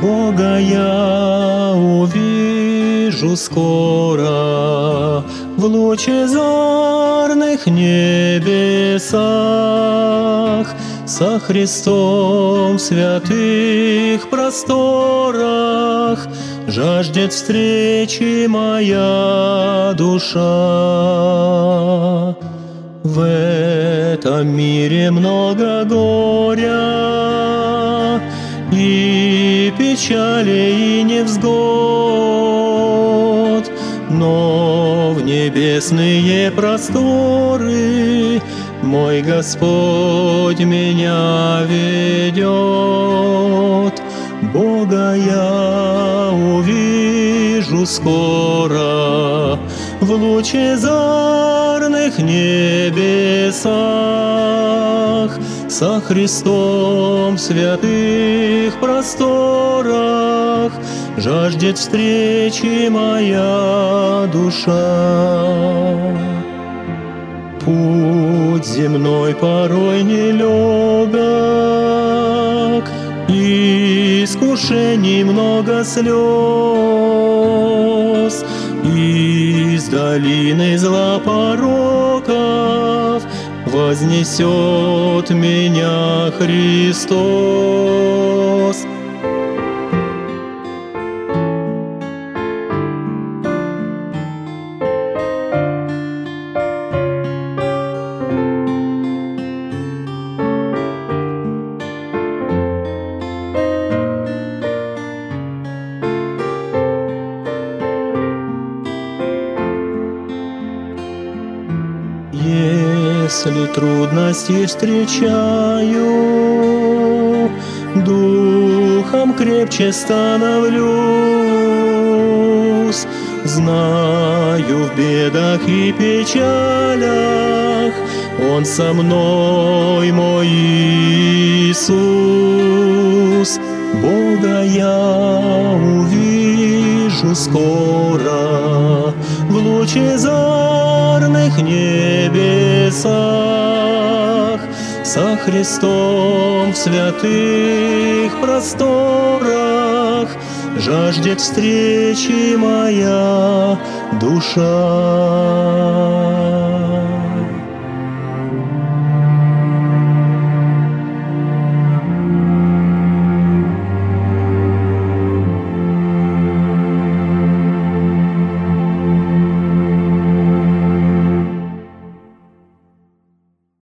Бога я увижу скоро в лучезарных небесах, со Христом в святых просторах жаждет встречи моя душа. В этом мире много горя и печали, и невзгод, но в небесные просторы мой Господь меня ведет. Бога я увижу скоро в лучезарных небесах, со Христом в святых просторах жаждет встречи моя душа. Путь земной порой нелегок, искушений много слез, из долины зла пороков вознесет меня Христос. Если трудности встречаю, духом крепче становлюсь. Знаю, в бедах и печалях Он со мной, мой Иисус. Бога я увижу скоро в лучезарных небесах, со Христом в святых просторах жаждет встречи моя душа.